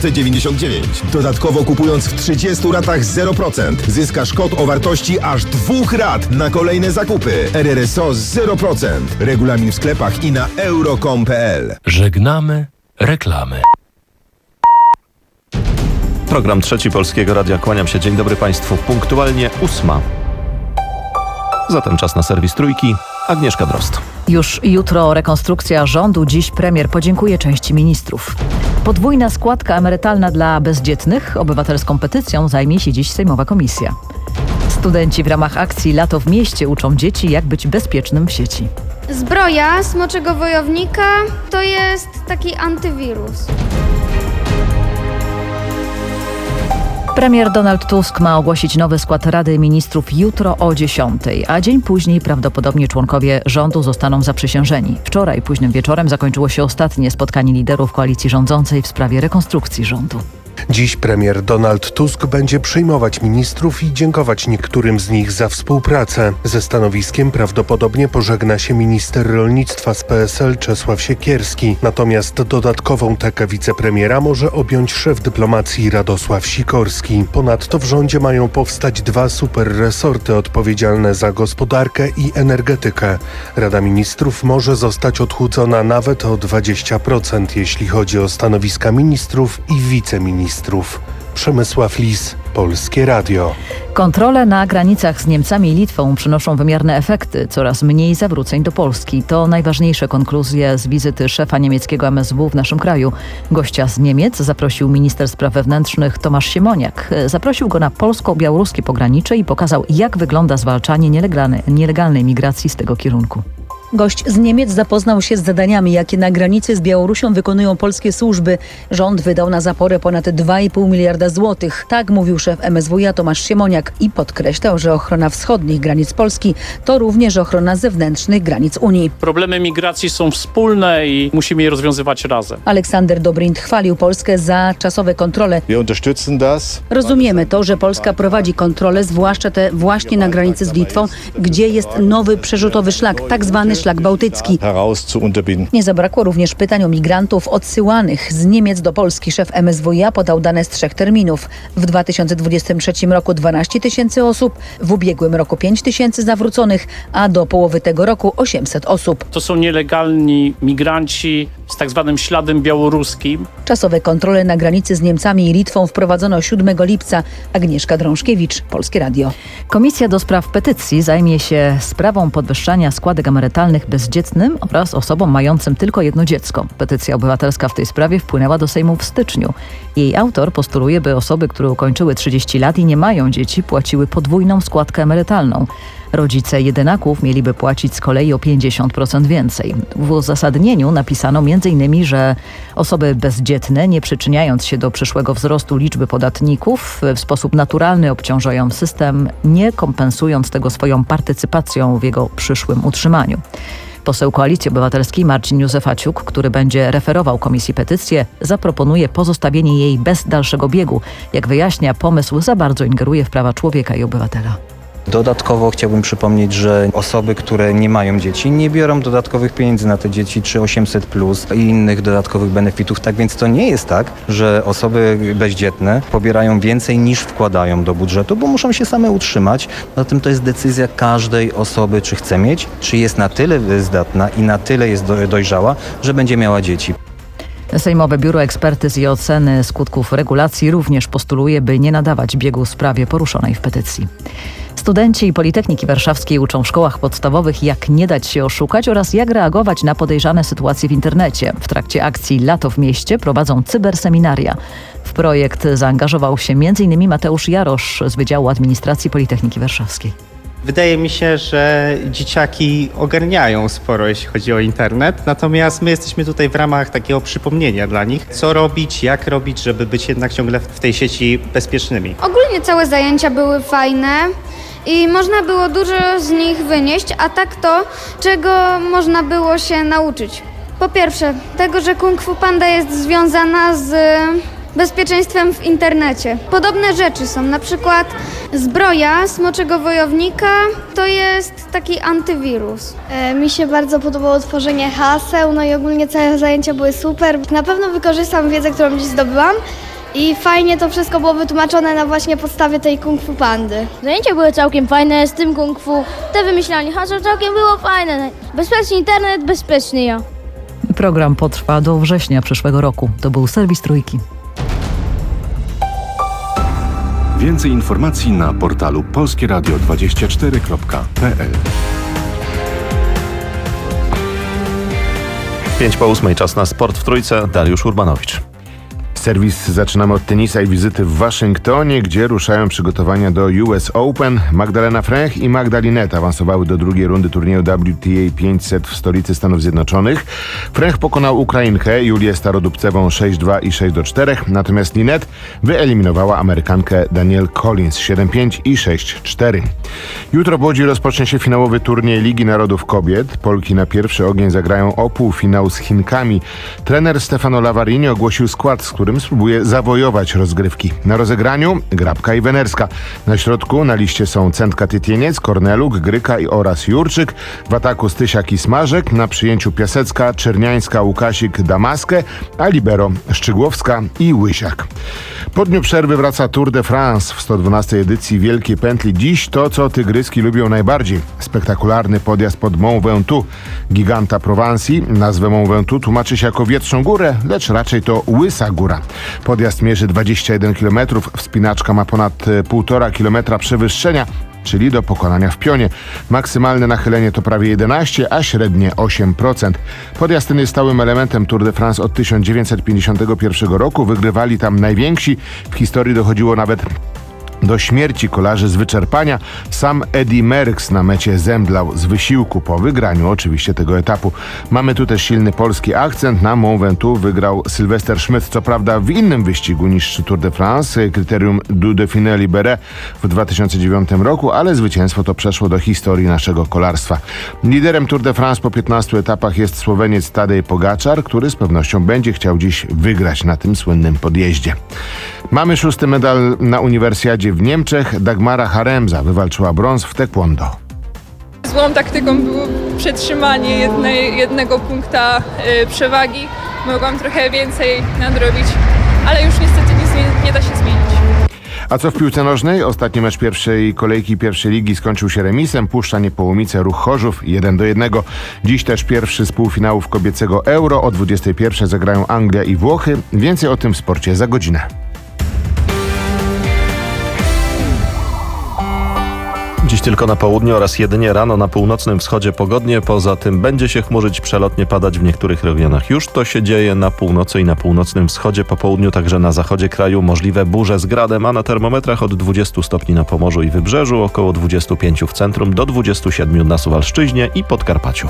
99. Dodatkowo kupując w 30 ratach 0%, zyskasz kod o wartości aż 2 rat na kolejne zakupy. RRSO 0%. Regulamin w sklepach i na euro.com.pl. Żegnamy reklamy. Program Trzeci Polskiego Radia. Kłaniam się. Dzień dobry Państwu. Punktualnie 8. Zatem czas na serwis Trójki. Agnieszka Drozd. Już jutro rekonstrukcja rządu. Dziś premier podziękuje części ministrów. Podwójna składka emerytalna dla bezdzietnych. Obywatelską petycją zajmie się dziś sejmowa komisja. Studenci w ramach akcji Lato w mieście uczą dzieci, jak być bezpiecznym w sieci. Zbroja smoczego wojownika to jest taki antywirus. Premier Donald Tusk ma ogłosić nowy skład Rady Ministrów jutro o 10:00, a dzień później prawdopodobnie członkowie rządu zostaną zaprzysiężeni. Wczoraj późnym wieczorem zakończyło się ostatnie spotkanie liderów koalicji rządzącej w sprawie rekonstrukcji rządu. Dziś premier Donald Tusk będzie przyjmować ministrów i dziękować niektórym z nich za współpracę. Ze stanowiskiem prawdopodobnie pożegna się minister rolnictwa z PSL Czesław Siekierski. Natomiast dodatkową tekę wicepremiera może objąć szef dyplomacji Radosław Sikorski. Ponadto w rządzie mają powstać 2 superresorty odpowiedzialne za gospodarkę i energetykę. Rada Ministrów może zostać odchudzona nawet o 20%, jeśli chodzi o stanowiska ministrów i wiceministrów. Przemysław Lis, Polskie Radio. Kontrole na granicach z Niemcami i Litwą przynoszą wymierne efekty. Coraz mniej zawróceń do Polski. To najważniejsze konkluzje z wizyty szefa niemieckiego MSW w naszym kraju. Gościa z Niemiec zaprosił minister spraw wewnętrznych Tomasz Siemoniak. Zaprosił go na polsko-białoruskie pogranicze i pokazał, jak wygląda zwalczanie nielegalnej migracji z tego kierunku. Gość z Niemiec zapoznał się z zadaniami, jakie na granicy z Białorusią wykonują polskie służby. Rząd wydał na zaporę ponad 2,5 miliarda złotych. Tak mówił szef MSWiA Tomasz Siemoniak i podkreślał, że ochrona wschodnich granic Polski to również ochrona zewnętrznych granic Unii. Problemy migracji są wspólne i musimy je rozwiązywać razem. Aleksander Dobrindt chwalił Polskę za czasowe kontrole. Rozumiemy to, że Polska prowadzi kontrole, zwłaszcza te właśnie na granicy z Litwą, gdzie jest nowy przerzutowy szlak, tak zwany szlak bałtycki. Nie zabrakło również pytań o migrantów odsyłanych z Niemiec do Polski. Szef MSWiA podał dane z 3 terminów. W 2023 roku 12 tysięcy osób, w ubiegłym roku 5 tysięcy zawróconych, a do połowy tego roku 800 osób. To są nielegalni migranci z tak zwanym śladem białoruskim. Czasowe kontrole na granicy z Niemcami i Litwą wprowadzono 7 lipca. Agnieszka Drążkiewicz, Polskie Radio. Komisja do spraw petycji zajmie się sprawą podwyższania składek emerytalnych bezdzietnym oraz osobom mającym tylko jedno dziecko. Petycja obywatelska w tej sprawie wpłynęła do Sejmu w styczniu. Jej autor postuluje, by osoby, które ukończyły 30 lat i nie mają dzieci, płaciły podwójną składkę emerytalną. Rodzice jedynaków mieliby płacić z kolei o 50% więcej. W uzasadnieniu napisano m.in., że osoby bezdzietne, nie przyczyniając się do przyszłego wzrostu liczby podatników, w sposób naturalny obciążają system, nie kompensując tego swoją partycypacją w jego przyszłym utrzymaniu. Poseł Koalicji Obywatelskiej Marcin Józefaciuk, który będzie referował komisji petycję, zaproponuje pozostawienie jej bez dalszego biegu. Jak wyjaśnia, pomysł za bardzo ingeruje w prawa człowieka i obywatela. Dodatkowo chciałbym przypomnieć, że osoby, które nie mają dzieci, nie biorą dodatkowych pieniędzy na te dzieci, czy 800+ i innych dodatkowych benefitów. Tak więc to nie jest tak, że osoby bezdzietne pobierają więcej niż wkładają do budżetu, bo muszą się same utrzymać. Zatem to jest decyzja każdej osoby, czy chce mieć, czy jest na tyle zdatna i na tyle jest dojrzała, że będzie miała dzieci. Sejmowe Biuro Ekspertyz i Oceny Skutków Regulacji również postuluje, by nie nadawać biegu sprawie poruszonej w petycji. Studenci Politechniki Warszawskiej uczą w szkołach podstawowych, jak nie dać się oszukać oraz jak reagować na podejrzane sytuacje w internecie. W trakcie akcji Lato w mieście prowadzą cyberseminaria. W projekt zaangażował się m.in. Mateusz Jarosz z Wydziału Administracji Politechniki Warszawskiej. Wydaje mi się, że dzieciaki ogarniają sporo, jeśli chodzi o internet, natomiast my jesteśmy tutaj w ramach takiego przypomnienia dla nich, co robić, jak robić, żeby być jednak ciągle w tej sieci bezpiecznymi. Ogólnie całe zajęcia były fajne i można było dużo z nich wynieść, a tak to, czego można było się nauczyć. Po pierwsze, tego, że Kung Fu Panda jest związana z bezpieczeństwem w internecie. Podobne rzeczy są, na przykład zbroja smoczego wojownika to jest taki antywirus. Mi się bardzo podobało tworzenie haseł, no i ogólnie całe zajęcia były super. Na pewno wykorzystam wiedzę, którą dziś zdobyłam I fajnie to wszystko było wytłumaczone na właśnie podstawie tej Kung Fu Pandy. Zajęcia były całkiem fajne z tym Kung Fu. Te wymyślanie hasła całkiem było fajne. Bezpieczny internet, bezpieczny ja. Program potrwa do września przyszłego roku. To był serwis Trójki. Więcej informacji na portalu polskieradio24.pl. 5:08, czas na sport w Trójce. Dariusz Urbanowicz. Serwis zaczynamy od tenisa i wizyty w Waszyngtonie, gdzie ruszają przygotowania do US Open. Magdalena Frech i Magda Linette awansowały do drugiej rundy turnieju WTA 500 w stolicy Stanów Zjednoczonych. Frech pokonał Ukrainkę Julię Starodubcewą 6-2 i 6-4, natomiast Linette wyeliminowała Amerykankę Danielle Collins 7-5 i 6-4. Jutro w Łodzi rozpocznie się finałowy turniej Ligi Narodów Kobiet. Polki na pierwszy ogień zagrają o półfinał z Chinkami. Trener Stefano Lavarini ogłosił skład, z którym spróbuje zawojować rozgrywki. Na rozegraniu Grabka i Wenerska. Na środku na liście są Centka Tytieniec, Korneluk, Gryka oraz Jurczyk. W ataku Stysiak i Smażek. Na przyjęciu Piasecka, Czerniańska, Łukasik, Damaskę, a libero Szczygłowska i Łysiak. Po dniu przerwy wraca Tour de France w 112. edycji Wielkiej Pętli. Dziś to, co tygryski lubią najbardziej. Spektakularny podjazd pod Mont Ventoux. Giganta Prowansji. Nazwę Mont Ventoux tłumaczy się jako Wietrzną Górę, lecz raczej to Łysa Góra. Podjazd mierzy 21 km, wspinaczka ma ponad 1,5 km przewyższenia, czyli do pokonania w pionie. Maksymalne nachylenie to prawie 11, a średnie 8%. Podjazd ten jest stałym elementem Tour de France od 1951 roku. Wygrywali tam najwięksi. W historii dochodziło nawet do śmierci kolarzy z wyczerpania. Sam Eddy Merckx na mecie zemdlał z wysiłku po wygraniu oczywiście tego etapu. Mamy tu też silny polski akcent. Na Mont Ventoux wygrał Sylwester Schmidt, co prawda w innym wyścigu niż Tour de France, kryterium du Dauphiné Libéré w 2009 roku, ale zwycięstwo to przeszło do historii naszego kolarstwa. Liderem Tour de France po 15 etapach jest Słoweniec Tadej Pogačar, który z pewnością będzie chciał dziś wygrać na tym słynnym podjeździe. Mamy 6. medal na Uniwersjadzie w Niemczech. Dagmara Haremza wywalczyła brąz w taekwondo. Złą taktyką było przetrzymanie jednego punkta przewagi. Mogłam trochę więcej nadrobić, ale już niestety nic nie da się zmienić. A co w piłce nożnej? Ostatni mecz pierwszej kolejki pierwszej ligi skończył się remisem. Puszcza Niepołomice Ruch Chorzów 1-1. Dziś też pierwszy z półfinałów kobiecego Euro. O 21 zagrają Anglia i Włochy. Więcej o tym w sporcie za godzinę. Dziś tylko na południu oraz jedynie rano na północnym wschodzie pogodnie. Poza tym będzie się chmurzyć, przelotnie padać w niektórych regionach. Już to się dzieje na północy i na północnym wschodzie. Po południu także na zachodzie kraju możliwe burze z gradem, a na termometrach od 20 stopni na Pomorzu i Wybrzeżu, około 25 w centrum, do 27 na Suwalszczyźnie i Podkarpaciu.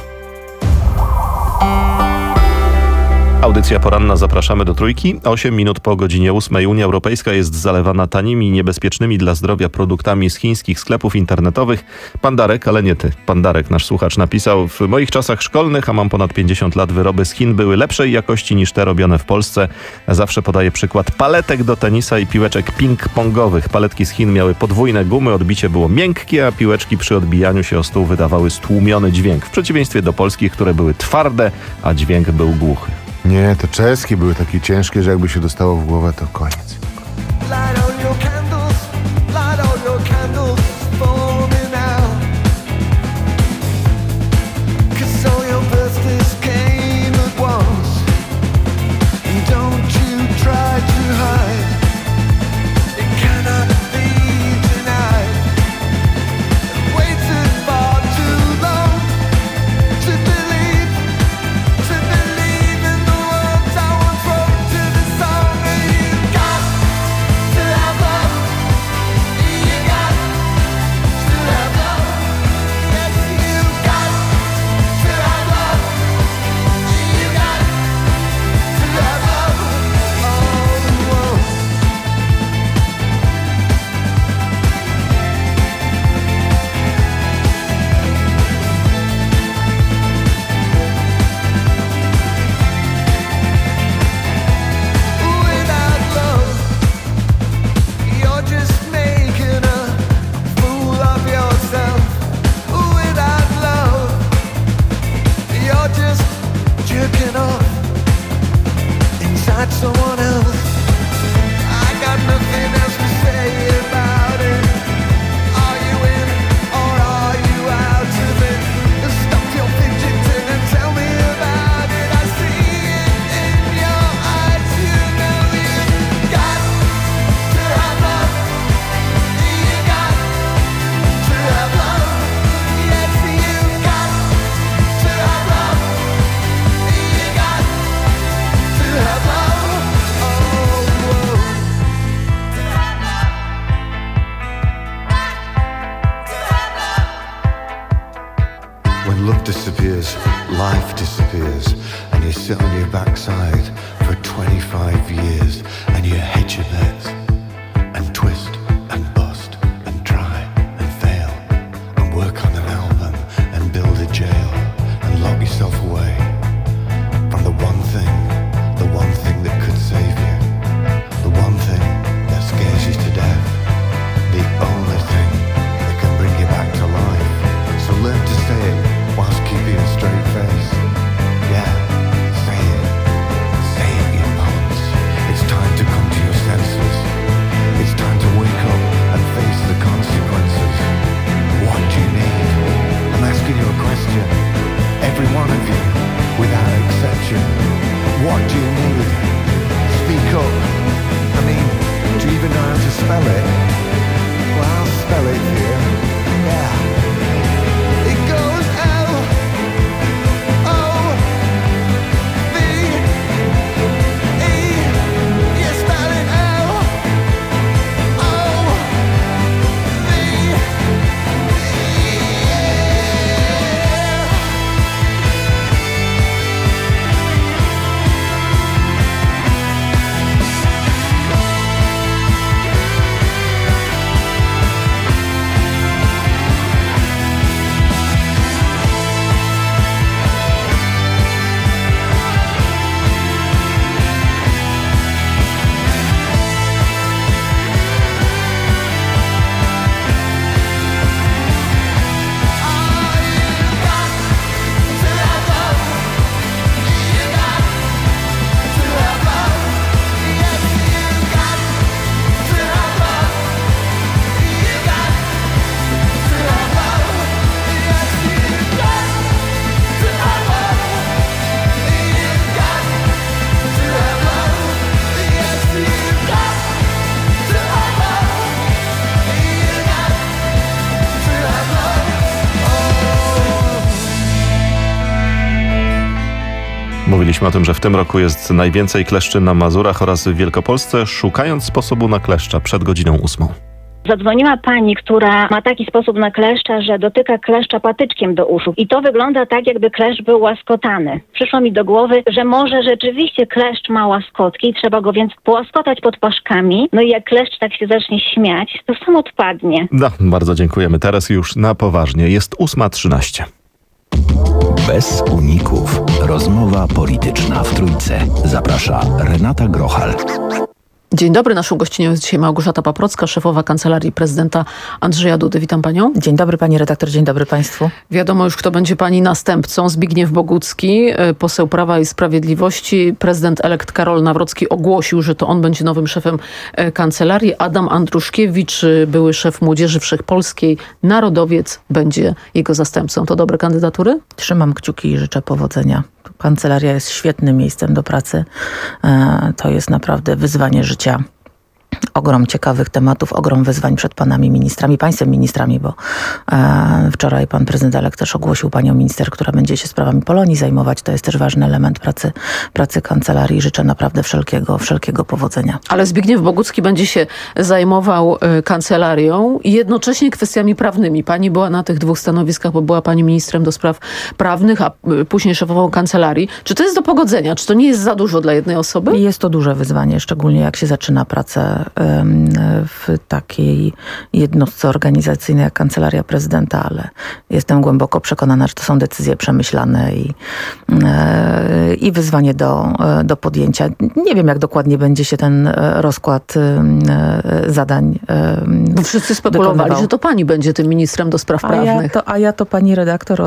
Audycja poranna, zapraszamy do Trójki. 8 minut po godzinie 8. Unia Europejska jest zalewana tanimi i niebezpiecznymi dla zdrowia produktami z chińskich sklepów internetowych. Pan Darek, ale nie ty. Pan Darek, nasz słuchacz, napisał: w moich czasach szkolnych, a mam ponad 50 lat, wyroby z Chin były lepszej jakości niż te robione w Polsce. Zawsze podaję przykład paletek do tenisa i piłeczek ping-pongowych. Paletki z Chin miały podwójne gumy, odbicie było miękkie, a piłeczki przy odbijaniu się o stół wydawały stłumiony dźwięk. W przeciwieństwie do polskich, które były twarde, a dźwięk był głuchy. Nie, te czeskie były takie ciężkie, że jakby się dostało w głowę, to koniec. disappears, life disappears, and you sit on your backside for 25 years, and you hedge your bets, and twist, and bust, and try, and fail, and work on an album, and build a jail, and lock yourself away from the one thing that could save you, the one thing that scares you to death, the only thing that can bring you back to life. So learn to say it whilst keeping a straight face. Yeah, say it, you punks. It's time to come to your senses. It's time to wake up and face the consequences. What do you need? I'm asking you a question. Every one of you, without exception. What do you need? Speak up. I mean, do you even know how to spell it? Well, I'll spell it for you. Yeah. It goes L-O-V-E. You spell it L-O-V-E. Mówiliśmy o tym, że w tym roku jest najwięcej kleszczy na Mazurach oraz w Wielkopolsce. Szukając sposobu na kleszcza przed godziną 8. Zadzwoniła pani, która ma taki sposób na kleszcza, że dotyka kleszcza patyczkiem do uszu. I to wygląda tak, jakby kleszcz był łaskotany. Przyszło mi do głowy, że może rzeczywiście kleszcz ma łaskotki i trzeba go więc połaskotać pod paszkami. No i jak kleszcz tak się zacznie śmiać, to sam odpadnie. No, bardzo dziękujemy. Teraz już na poważnie. Jest 8:13. Bez uników. Rozmowa polityczna w Trójce. Zaprasza Renata Grochal. Dzień dobry, naszą gościnią jest dzisiaj Małgorzata Paprocka, szefowa Kancelarii Prezydenta Andrzeja Dudy. Witam panią. Dzień dobry pani redaktor, dzień dobry państwu. Wiadomo już, kto będzie pani następcą. Zbigniew Bogucki, poseł Prawa i Sprawiedliwości. Prezydent elekt Karol Nawrocki ogłosił, że to on będzie nowym szefem kancelarii. Adam Andruszkiewicz, były szef Młodzieży Wszechpolskiej, narodowiec, będzie jego zastępcą. To dobre kandydatury? Trzymam kciuki i życzę powodzenia. Kancelaria jest świetnym miejscem do pracy. To jest naprawdę wyzwanie życia. Ogrom ciekawych tematów, ogrom wyzwań przed panami ministrami, państwem ministrami, bo wczoraj pan prezydent elekt też ogłosił panią minister, która będzie się sprawami Polonii zajmować. To jest też ważny element pracy kancelarii. Życzę naprawdę wszelkiego powodzenia. Ale Zbigniew Bogucki będzie się zajmował kancelarią i jednocześnie kwestiami prawnymi. Pani była na tych dwóch stanowiskach, bo była pani ministrem do spraw prawnych, a później szefową kancelarii. Czy to jest do pogodzenia? Czy to nie jest za dużo dla jednej osoby? Jest to duże wyzwanie, szczególnie jak się zaczyna pracę w takiej jednostce organizacyjnej jak Kancelaria Prezydenta, ale jestem głęboko przekonana, że to są decyzje przemyślane i wyzwanie do podjęcia. Nie wiem, jak dokładnie będzie się ten rozkład zadań bo wszyscy spekulowali, wykonywał. że to pani będzie tym ministrem do spraw prawnych. A ja to pani redaktor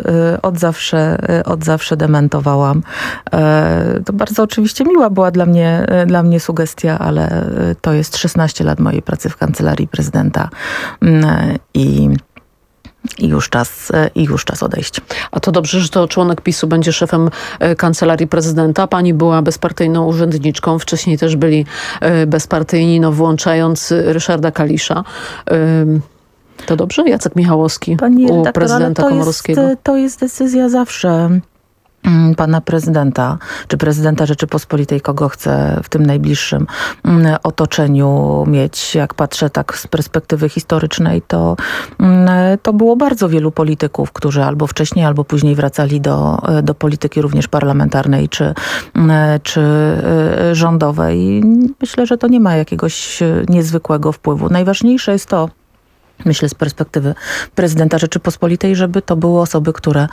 od zawsze dementowałam. To bardzo oczywiście miła była dla mnie sugestia, ale to jest 16 lat mojej pracy w Kancelarii Prezydenta i już czas odejść. A to dobrze, że to członek PiS-u będzie szefem Kancelarii Prezydenta. Pani była bezpartyjną urzędniczką. Wcześniej też byli bezpartyjni, włączając Ryszarda Kalisza. To dobrze? Jacek Michałowski u prezydenta Komorowskiego. To jest decyzja zawsze pana prezydenta, czy prezydenta Rzeczypospolitej, kogo chce w tym najbliższym otoczeniu mieć. Jak patrzę tak z perspektywy historycznej, to było bardzo wielu polityków, którzy albo wcześniej, albo później wracali do polityki również parlamentarnej, czy rządowej. Myślę, że to nie ma jakiegoś niezwykłego wpływu. Najważniejsze jest to, myślę z perspektywy prezydenta Rzeczypospolitej, żeby to były osoby, które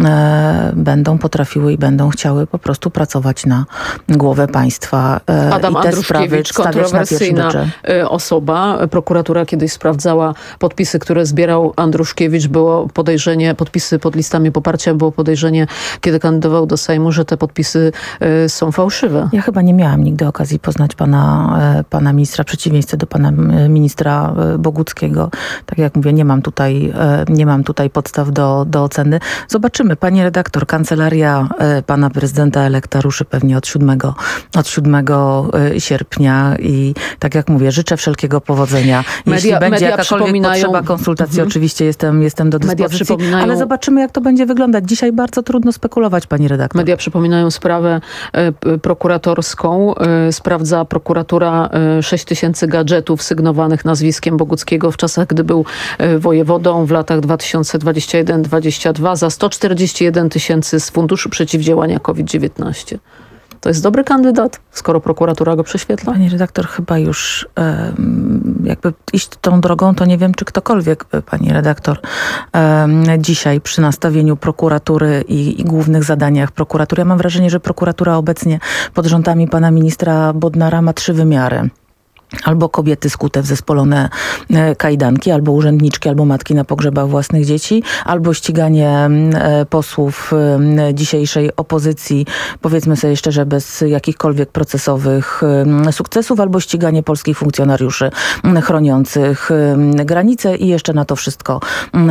będą potrafiły i będą chciały po prostu pracować na głowę państwa. Adam i te Andruszkiewicz, sprawy kontrowersyjna osoba. Prokuratura kiedyś sprawdzała podpisy, które zbierał Andruszkiewicz. Było podejrzenie, podpisy pod listami poparcia, było podejrzenie, kiedy kandydował do Sejmu, że te podpisy są fałszywe. Ja chyba nie miałam nigdy okazji poznać pana ministra, w przeciwieństwie do pana ministra Boguckiego. Tak jak mówię, nie mam tutaj podstaw do oceny. Zobaczymy. Pani redaktor, kancelaria pana prezydenta elekta ruszy pewnie od 7 sierpnia i tak jak mówię, życzę wszelkiego powodzenia. Jeśli będzie jakakolwiek potrzeba konsultacji, oczywiście jestem do dyspozycji, ale zobaczymy, jak to będzie wyglądać. Dzisiaj bardzo trudno spekulować, pani redaktor. Media przypominają sprawę prokuratorską. Sprawdza prokuratura 6000 gadżetów sygnowanych nazwiskiem Boguckiego w czasach, gdy był wojewodą w latach 2021-2022 za 141 000 z Funduszu Przeciwdziałania COVID-19. To jest dobry kandydat, skoro prokuratura go prześwietla? Pani redaktor, chyba już jakby iść tą drogą, to nie wiem, czy ktokolwiek, pani redaktor, dzisiaj przy nastawieniu prokuratury i głównych zadaniach prokuratury. Ja mam wrażenie, że prokuratura obecnie pod rządami pana ministra Bodnara ma 3 wymiary. Albo kobiety skute w zespolone kajdanki, albo urzędniczki, albo matki na pogrzebach własnych dzieci, albo ściganie posłów dzisiejszej opozycji, powiedzmy sobie szczerze, bez jakichkolwiek procesowych sukcesów, albo ściganie polskich funkcjonariuszy chroniących granice i jeszcze na to wszystko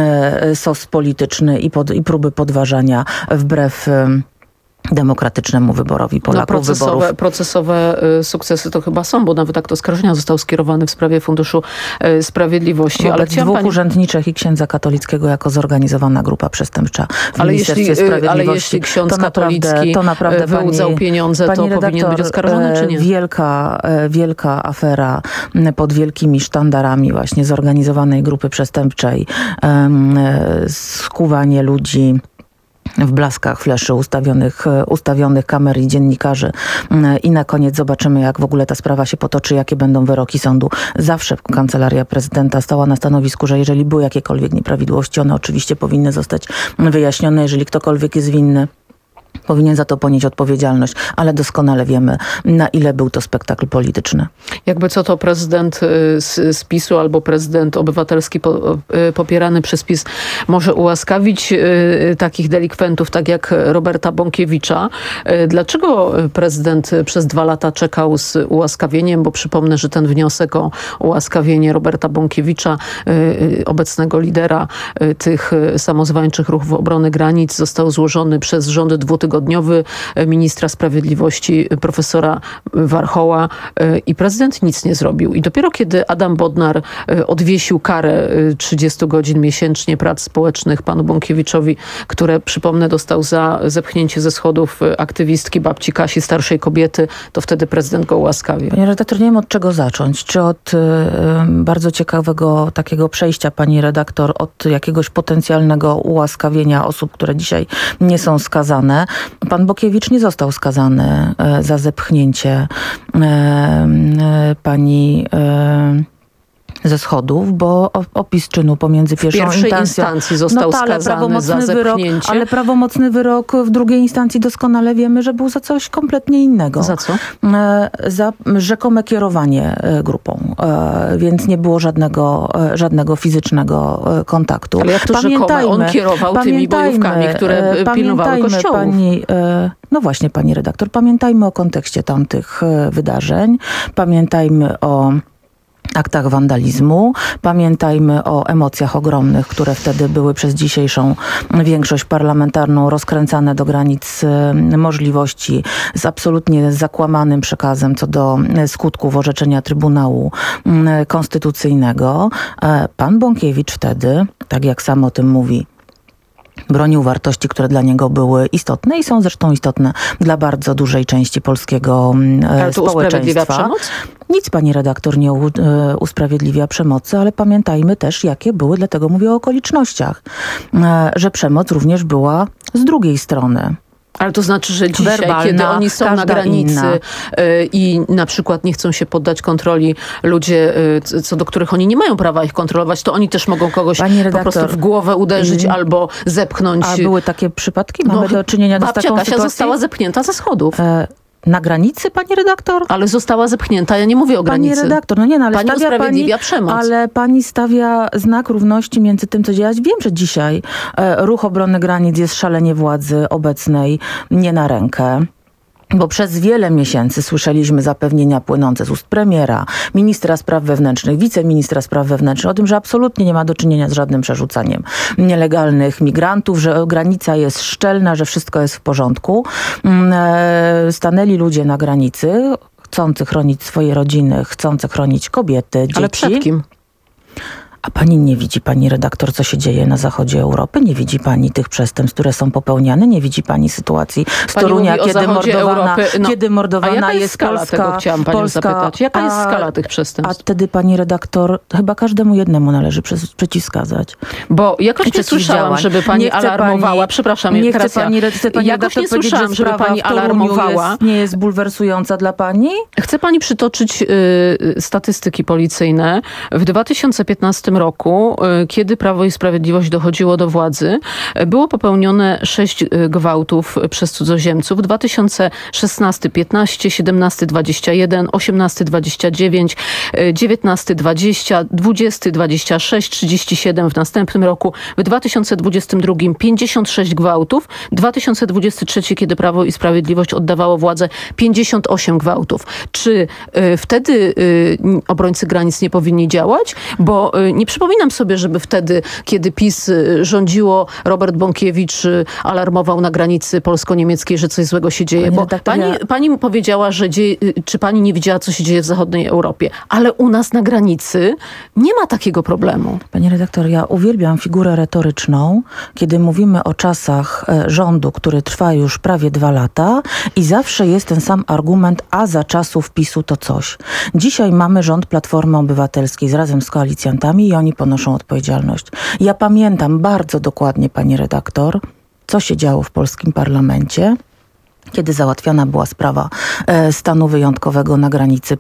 sos polityczny i próby podważania wbrew demokratycznemu wyborowi Polaków. Procesowe sukcesy to chyba są, bo nawet akt oskarżenia został skierowany w sprawie Funduszu Sprawiedliwości. Ale 2 urzędniczych i księdza katolickiego jako zorganizowana grupa przestępcza w Ministerstwie Sprawiedliwości. Ale jeśli ksiądz katolicki wyłudzał pieniądze, to powinien być oskarżony, czy nie? Wielka afera pod wielkimi sztandarami właśnie zorganizowanej grupy przestępczej, skuwanie ludzi w blaskach fleszy ustawionych kamer i dziennikarzy. I na koniec zobaczymy, jak w ogóle ta sprawa się potoczy, jakie będą wyroki sądu. Zawsze kancelaria prezydenta stała na stanowisku, że jeżeli były jakiekolwiek nieprawidłowości, one oczywiście powinny zostać wyjaśnione. Jeżeli ktokolwiek jest winny, powinien za to ponieść odpowiedzialność, ale doskonale wiemy, na ile był to spektakl polityczny. Jakby co, to prezydent z PiS-u albo prezydent obywatelski popierany przez PiS może ułaskawić takich delikwentów, tak jak Roberta Bąkiewicza. Dlaczego prezydent przez 2 lata czekał z ułaskawieniem? Bo przypomnę, że ten wniosek o ułaskawienie Roberta Bąkiewicza, obecnego lidera tych samozwańczych ruchów obrony granic, został złożony przez rząd 2-tygodniowy ministra sprawiedliwości profesora Warchoła i prezydent nic nie zrobił. I dopiero kiedy Adam Bodnar odwiesił karę 30 godzin miesięcznie prac społecznych panu Bąkiewiczowi, które, przypomnę, dostał za zepchnięcie ze schodów aktywistki babci Kasi, starszej kobiety, to wtedy prezydent go ułaskawił. Panie redaktor, nie wiem od czego zacząć. Czy od bardzo ciekawego takiego przejścia, pani redaktor, od jakiegoś potencjalnego ułaskawienia osób, które dzisiaj nie są skazane. Pan Bąkiewicz nie został skazany za zepchnięcie pani ze schodów, bo opis czynu pomiędzy pierwszą instancji został skazany za zepchnięcie. Ale prawomocny wyrok w drugiej instancji doskonale wiemy, że był za coś kompletnie innego. Za co? Za rzekome kierowanie grupą. Więc nie było żadnego fizycznego kontaktu. Ale jak to rzekome? On kierował tymi bojówkami, które pilnowały kościołów. No właśnie, pani redaktor, pamiętajmy o kontekście tamtych wydarzeń. Pamiętajmy o aktach wandalizmu. Pamiętajmy o emocjach ogromnych, które wtedy były przez dzisiejszą większość parlamentarną rozkręcane do granic możliwości, z absolutnie zakłamanym przekazem co do skutków orzeczenia Trybunału Konstytucyjnego. Pan Bąkiewicz wtedy, tak jak sam o tym mówi, bronił wartości, które dla niego były istotne i są zresztą istotne dla bardzo dużej części polskiego ale to usprawiedliwia przemoc? Nic, pani redaktor, nie usprawiedliwia przemocy, ale pamiętajmy też, jakie były, dlatego mówię o okolicznościach, że przemoc również była z drugiej strony. Ale to znaczy, że dzisiaj, werbalna, kiedy oni są na granicy i na przykład nie chcą się poddać kontroli ludzie, co do których oni nie mają prawa ich kontrolować, to oni też mogą kogoś po prostu w głowę uderzyć albo zepchnąć. A były takie przypadki? Mamy do czynienia z taką Kasia sytuacją? została zepchnięta ze schodów. Na granicy, pani redaktor? Ale została zepchnięta, ja nie mówię o granicy. Pani redaktor, no nie, no, ale pani usprawiedliwia przemoc. Ale pani stawia znak równości między tym, co dzieje. Wiem, że dzisiaj ruch obrony granic jest szalenie władzy obecnej nie na rękę. Bo przez wiele miesięcy słyszeliśmy zapewnienia płynące z ust premiera, ministra spraw wewnętrznych, wiceministra spraw wewnętrznych o tym, że absolutnie nie ma do czynienia z żadnym przerzucaniem nielegalnych migrantów, że granica jest szczelna, że wszystko jest w porządku. Stanęli ludzie na granicy, chcący chronić swoje rodziny, chcący chronić kobiety, dzieci. Ale przed kim? A pani nie widzi, pani redaktor, co się dzieje na zachodzie Europy? Nie widzi pani tych przestępstw, które są popełniane? Nie widzi pani sytuacji z Torunia, kiedy mordowana jest skala Polska? Tego chciałam panią zapytać. Jaka jest skala tych przestępstw? A wtedy, pani redaktor, chyba każdemu jednemu należy przeciwwskazać. Bo jakoś nie słyszałam, żeby pani alarmowała. Przepraszam, nie chce pani jakoś nie słyszałam, żeby pani alarmowała. Nie jest bulwersująca dla pani? Chcę pani przytoczyć statystyki policyjne. W 2015 roku, kiedy Prawo i Sprawiedliwość dochodziło do władzy, było popełnione 6 gwałtów przez cudzoziemców. 2016 15, 17 21, 18 29, 19 20, 20 26, 37 w następnym roku. W 2022 56 gwałtów. 2023, kiedy Prawo i Sprawiedliwość oddawało władzę, 58 gwałtów. Czy wtedy obrońcy granic nie powinni działać? Bo nie przypominam sobie, żeby wtedy, kiedy PiS rządziło, Robert Bąkiewicz alarmował na granicy polsko-niemieckiej, że coś złego się dzieje. Bo pani powiedziała, że czy pani nie widziała, co się dzieje w zachodniej Europie. Ale u nas na granicy nie ma takiego problemu. Pani redaktor, ja uwielbiam figurę retoryczną, kiedy mówimy o czasach rządu, który trwa już prawie 2 lata i zawsze jest ten sam argument, a za czasów PiS-u to coś. Dzisiaj mamy rząd Platformy Obywatelskiej razem z koalicjantami i oni ponoszą odpowiedzialność. Ja pamiętam bardzo dokładnie, pani redaktor, co się działo w polskim parlamencie, kiedy załatwiana była sprawa stanu wyjątkowego na granicy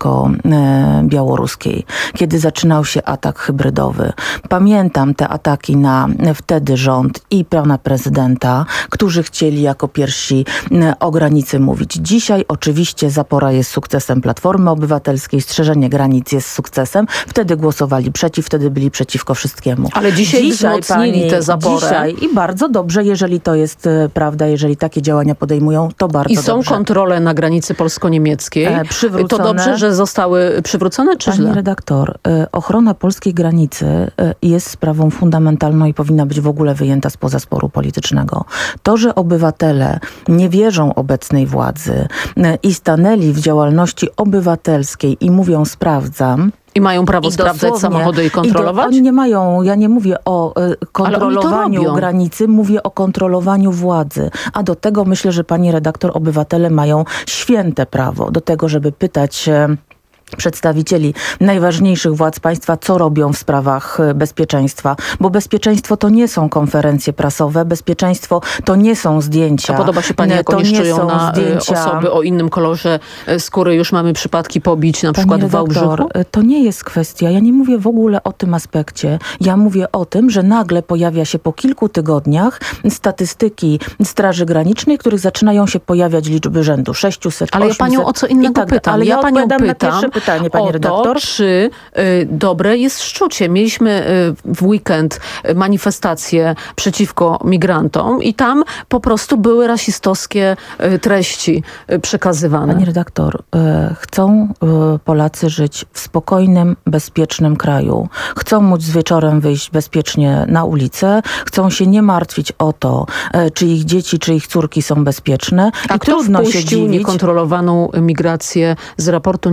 polsko-białoruskiej, kiedy zaczynał się atak hybrydowy. Pamiętam te ataki na wtedy rząd i pana prezydenta, którzy chcieli jako pierwsi o granicy mówić. Dzisiaj oczywiście zapora jest sukcesem Platformy Obywatelskiej, strzeżenie granic jest sukcesem. Wtedy głosowali przeciw, wtedy byli przeciwko wszystkiemu. Ale dzisiaj wzmocnili tę zaporę. Dzisiaj i bardzo dobrze, jeżeli to jest prawda, jeżeli takie działania podejmują, to bardzo dobrze. I są kontrole na granicy polsko-niemieckiej. To dobrze, że zostały przywrócone, czy źle? Pani redaktor, ochrona polskiej granicy jest sprawą fundamentalną i powinna być w ogóle wyjęta spoza sporu politycznego. To, że obywatele nie wierzą obecnej władzy i stanęli w działalności obywatelskiej i mówią sprawdzam, i mają prawo sprawdzać samochody i kontrolować? Oni nie mają, ja nie mówię o kontrolowaniu granicy, mówię o kontrolowaniu władzy. A do tego myślę, że pani redaktor, obywatele mają święte prawo do tego, żeby pytać przedstawicieli najważniejszych władz państwa, co robią w sprawach bezpieczeństwa. Bo bezpieczeństwo to nie są konferencje prasowe, bezpieczeństwo to nie są zdjęcia. A podoba się pani, jak oni szczują na osoby o innym kolorze skóry? Już mamy przypadki pobić, na przykład w Wałbrzychu? To nie jest kwestia. Ja nie mówię w ogóle o tym aspekcie. Ja mówię o tym, że nagle pojawia się po kilku tygodniach statystyki Straży Granicznej, w których zaczynają się pojawiać liczby rzędu 600, ale 800. Ja panią o co innego pytam. Ale ja panią pytam pytanie, pani redaktor. Czy dobre jest szczucie? Mieliśmy w weekend manifestacje przeciwko migrantom i tam po prostu były rasistowskie treści przekazywane. Pani redaktor, chcą Polacy żyć w spokojnym, bezpiecznym kraju. Chcą móc wieczorem wyjść bezpiecznie na ulicę. Chcą się nie martwić o to, czy ich dzieci, czy ich córki są bezpieczne. A kto wpuścił niekontrolowaną migrację? Z raportu NIK-u wynika,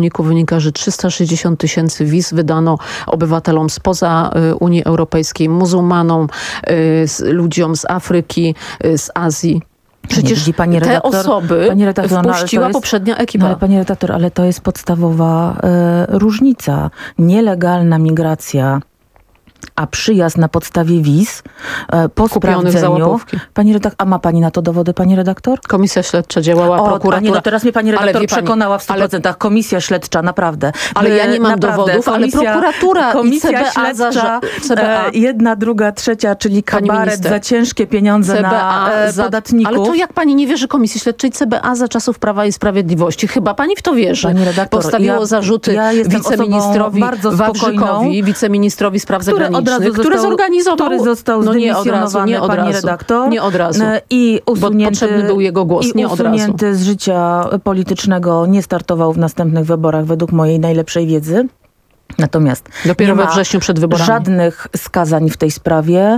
dziennikarzy. 360 000 wiz wydano obywatelom spoza Unii Europejskiej, muzułmanom, ludziom z Afryki, z Azji. Przecież te osoby wpuściła poprzednia ekipa. Ale pani redaktor, ale to jest podstawowa różnica. Nielegalna migracja, a przyjazd na podstawie wiz po kupionych za łapówki. Pani redaktor, a ma pani na to dowody, pani redaktor? Komisja śledcza działała, prokuratura. No teraz mnie pani redaktor przekonała w 100%. Komisja śledcza, naprawdę. Ale ja nie mam dowodów, ale prokuratura komisja i CBA, CBA. Jedna, druga, trzecia, czyli kabaret za ciężkie pieniądze CBA na podatników. Ale to jak pani nie wierzy Komisji Śledczej, CBA za czasów Prawa i Sprawiedliwości? Chyba pani w to wierzy. Pani redaktor, postawiło zarzuty wiceministrowi Wawrzykowi, wiceministrowi spraw zagranicznych, który zorganizował, który został zdymisjonowany, pani redaktor. Nie od razu. I usunięty, bo potrzebny był jego głos, nie od razu. Usunięty z życia politycznego, nie startował w następnych wyborach według mojej najlepszej wiedzy. Natomiast dopiero we wrześniu przed wyborami. Żadnych skazań w tej sprawie.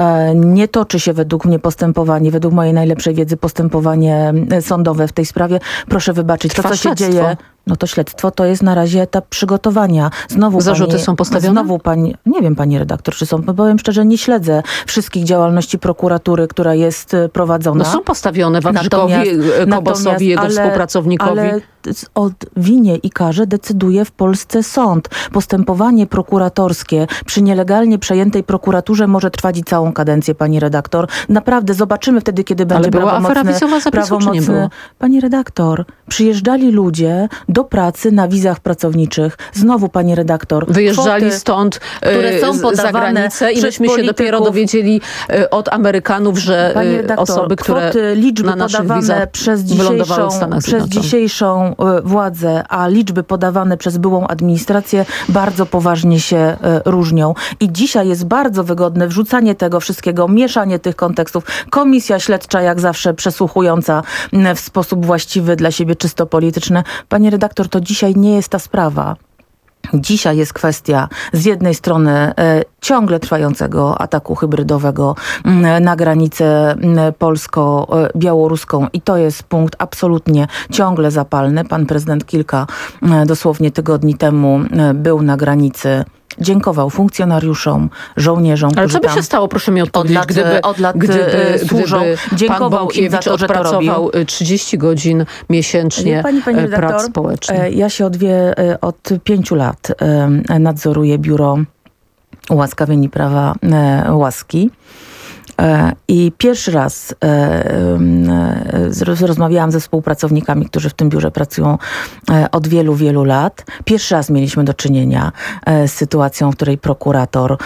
Nie toczy się według mnie postępowanie, według mojej najlepszej wiedzy postępowanie sądowe w tej sprawie. Proszę wybaczyć, to co się dzieje. No to śledztwo to jest na razie etap przygotowania. Znowu zarzuty są postawione? Znowu pani, nie wiem pani redaktor, czy są, powiem szczerze, nie śledzę wszystkich działalności prokuratury, która jest prowadzona. No są postawione Wawrzykowi, Kobosowi, jego współpracownikowi. Ale o winie i karze decyduje w Polsce sąd. Postępowanie prokuratorskie przy nielegalnie przejętej prokuraturze może trwać i całą kadencję, pani redaktor. Naprawdę zobaczymy wtedy, kiedy będzie prawomocny. Pani redaktor, przyjeżdżali ludzie do pracy na wizach pracowniach. Znowu, pani redaktor. Wyjeżdżali stąd za granicę i myśmy się dopiero dowiedzieli od Amerykanów, że redaktor, osoby, które liczby na naszych wizach wylądowały w Stanach Zjednoczonych. Przez dzisiejszą władzę, a liczby podawane przez byłą administrację bardzo poważnie się różnią. I dzisiaj jest bardzo wygodne wrzucanie tego wszystkiego, mieszanie tych kontekstów. Komisja śledcza, jak zawsze, przesłuchująca w sposób właściwy dla siebie czysto polityczny. Pani redaktor, to dzisiaj nie jest ta sprawa. Dzisiaj jest kwestia z jednej strony ciągle trwającego ataku hybrydowego na granicę polsko-białoruską i to jest punkt absolutnie ciągle zapalny. Pan prezydent kilka dosłownie tygodni temu był na granicy. Dziękował funkcjonariuszom, żołnierzom, ale co by się stało, proszę mi odpowiedzieć, gdyby służą, dziękował pan Bąkiewicz odpracował 30 godzin miesięcznie prac społecznych? Ja się od 5 lat nadzoruję biuro ułaskawień i prawa łaski. I pierwszy raz rozmawiałam ze współpracownikami, którzy w tym biurze pracują od wielu, wielu lat. Pierwszy raz mieliśmy do czynienia z sytuacją, w której prokurator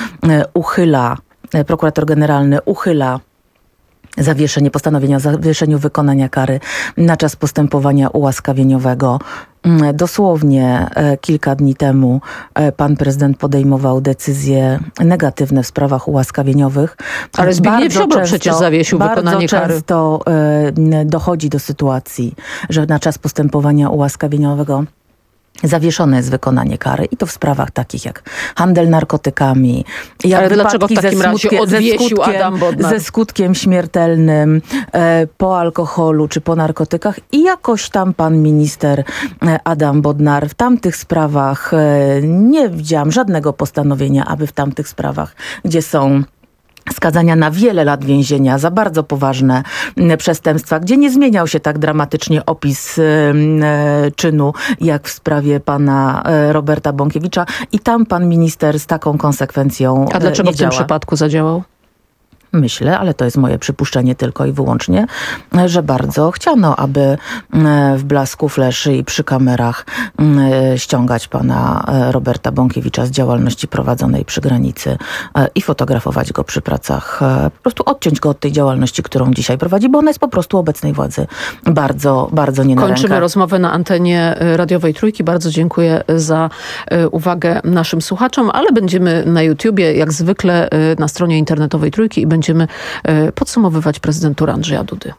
generalny uchyla postanowienia o zawieszeniu wykonania kary na czas postępowania ułaskawieniowego. Dosłownie kilka dni temu pan prezydent podejmował decyzje negatywne w sprawach ułaskawieniowych. Ale Zbigniew Ziobro przecież zawiesił wykonanie kary. Bardzo często dochodzi do sytuacji, że na czas postępowania ułaskawieniowego zawieszone jest wykonanie kary i to w sprawach takich jak handel narkotykami, jak ale dlaczego w takim razie odwiesił Adam Bodnar? Ze skutkiem śmiertelnym po alkoholu czy po narkotykach i jakoś tam pan minister Adam Bodnar w tamtych sprawach nie widziałam żadnego postanowienia, aby w tamtych sprawach, gdzie są skazania na wiele lat więzienia za bardzo poważne przestępstwa, gdzie nie zmieniał się tak dramatycznie opis czynu, jak w sprawie pana Roberta Bąkiewicza. I tam pan minister z taką konsekwencją A dlaczego w tym przypadku zadziałał? Myślę, ale to jest moje przypuszczenie tylko i wyłącznie, że bardzo chciano, aby w blasku fleszy i przy kamerach ściągać pana Roberta Bąkiewicza z działalności prowadzonej przy granicy i fotografować go przy pracach. Po prostu odciąć go od tej działalności, którą dzisiaj prowadzi, bo ona jest po prostu obecnej władzy bardzo, bardzo nie na rękę. Kończymy rozmowę na antenie radiowej Trójki. Bardzo dziękuję za uwagę naszym słuchaczom, ale będziemy na YouTubie, jak zwykle na stronie internetowej Trójki i będziemy podsumowywać prezydenturę Andrzeja Dudy.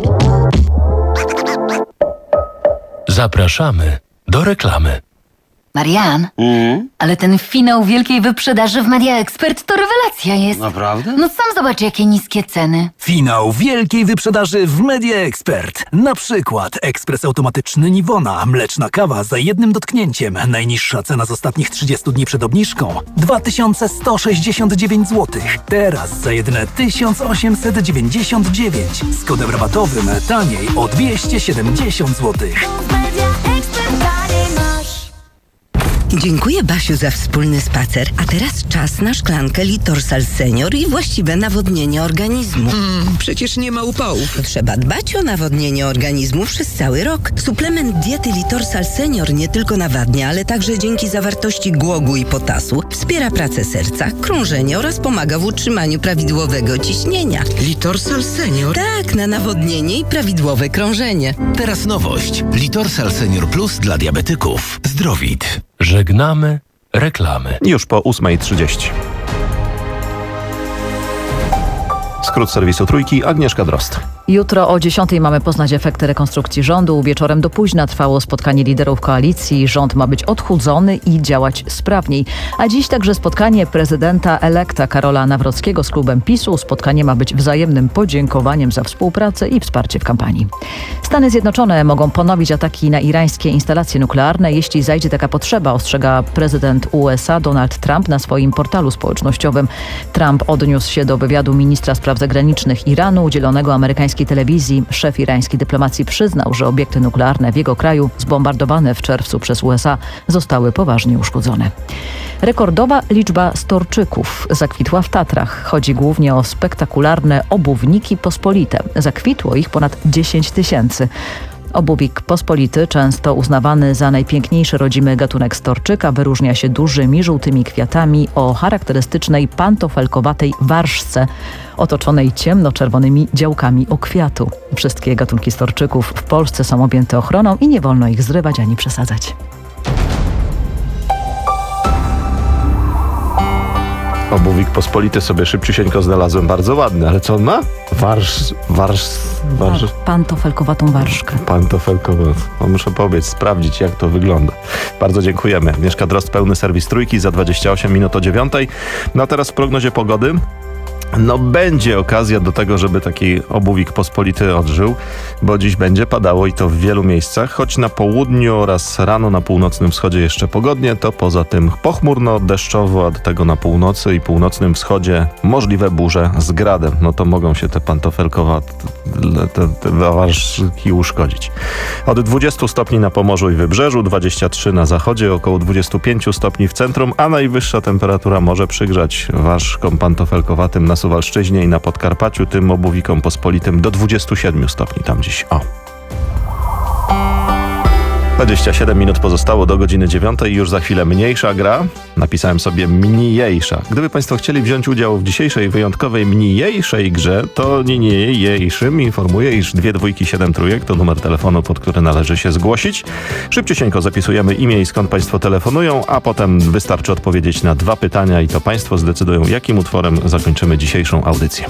Zapraszamy do reklamy. Marian, ale ten finał wielkiej wyprzedaży w Media Expert to rewelacja jest. Naprawdę? No sam zobacz, jakie niskie ceny. Finał wielkiej wyprzedaży w Media Expert. Na przykład ekspres automatyczny Niwona, mleczna kawa za jednym dotknięciem. Najniższa cena z ostatnich 30 dni przed obniżką 2169 zł. Teraz za jedyne 1899. Z kodem rabatowym taniej o 270 zł. Dziękuję, Basiu, za wspólny spacer. A teraz czas na szklankę Litorsal Senior i właściwe nawodnienie organizmu. Przecież nie ma upałów. Trzeba dbać o nawodnienie organizmu przez cały rok. Suplement diety Litorsal Senior nie tylko nawadnia, ale także dzięki zawartości głogu i potasu wspiera pracę serca, krążenie oraz pomaga w utrzymaniu prawidłowego ciśnienia. Litorsal Senior? Tak, na nawodnienie i prawidłowe krążenie. Teraz nowość. Litorsal Senior Plus dla diabetyków. Zdrowit. Żegnamy reklamy. Już po 8:30. Skrót serwisu Trójki, Agnieszka Drozd. Jutro o 10:00 mamy poznać efekty rekonstrukcji rządu. Wieczorem do późna trwało spotkanie liderów koalicji. Rząd ma być odchudzony i działać sprawniej. A dziś także spotkanie prezydenta elekta Karola Nawrockiego z klubem PiS-u. Spotkanie ma być wzajemnym podziękowaniem za współpracę i wsparcie w kampanii. Stany Zjednoczone mogą ponowić ataki na irańskie instalacje nuklearne, jeśli zajdzie taka potrzeba, ostrzega prezydent USA Donald Trump na swoim portalu społecznościowym. Trump odniósł się do wywiadu ministra spraw zagranicznych Iranu udzielonego amerykańskiej telewizji. Szef irańskiej dyplomacji przyznał, że obiekty nuklearne w jego kraju zbombardowane w czerwcu przez USA zostały poważnie uszkodzone. Rekordowa liczba storczyków zakwitła w Tatrach. Chodzi głównie o spektakularne obuwniki pospolite. Zakwitło ich ponad 10 000. Obuwik pospolity, często uznawany za najpiękniejszy rodzimy gatunek storczyka, wyróżnia się dużymi, żółtymi kwiatami o charakterystycznej pantofelkowatej warżce, otoczonej ciemnoczerwonymi działkami okwiatu. Wszystkie gatunki storczyków w Polsce są objęte ochroną i nie wolno ich zrywać ani przesadzać. Obuwik pospolity sobie szybciusieńko znalazłem, bardzo ładny, ale co on ma? Pantofelkowatą warżkę. Pantofelkowatą. No muszę pobiec, sprawdzić, jak to wygląda. Bardzo dziękujemy. Agnieszka Drozd, pełny serwis Trójki za 28 minut o 9:00. No a teraz w prognozie pogody. No będzie okazja do tego, żeby taki obuwik pospolity odżył, bo dziś będzie padało i to w wielu miejscach, choć na południu oraz rano na północnym wschodzie jeszcze pogodnie, to poza tym pochmurno, deszczowo, a do tego na północy i północnym wschodzie możliwe burze z gradem. No to mogą się te pantofelkowate warżki uszkodzić. Od 20 stopni na Pomorzu i Wybrzeżu, 23 na zachodzie, około 25 stopni w centrum, a najwyższa temperatura może przygrzać warżkom pantofelkowatym na Suwalszczyźnie i na Podkarpaciu, tym obuwikom pospolitym do 27 stopni tam dziś. 27 minut pozostało do godziny 9:00 i już za chwilę mniejsza gra. Napisałem sobie mniejsza. Gdyby Państwo chcieli wziąć udział w dzisiejszej wyjątkowej mniejszej grze, to niniejszym informuję, iż 2 dwójki 7 trójek to numer telefonu, pod który należy się zgłosić. Szybciusieńko zapisujemy imię i skąd Państwo telefonują, a potem wystarczy odpowiedzieć na 2 pytania i to Państwo zdecydują, jakim utworem zakończymy dzisiejszą audycję.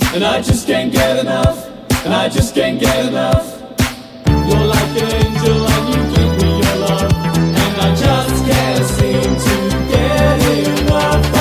and I just can't get enough, and I just can't get enough. You're like an angel and you give me your love, and I just can't seem to get enough.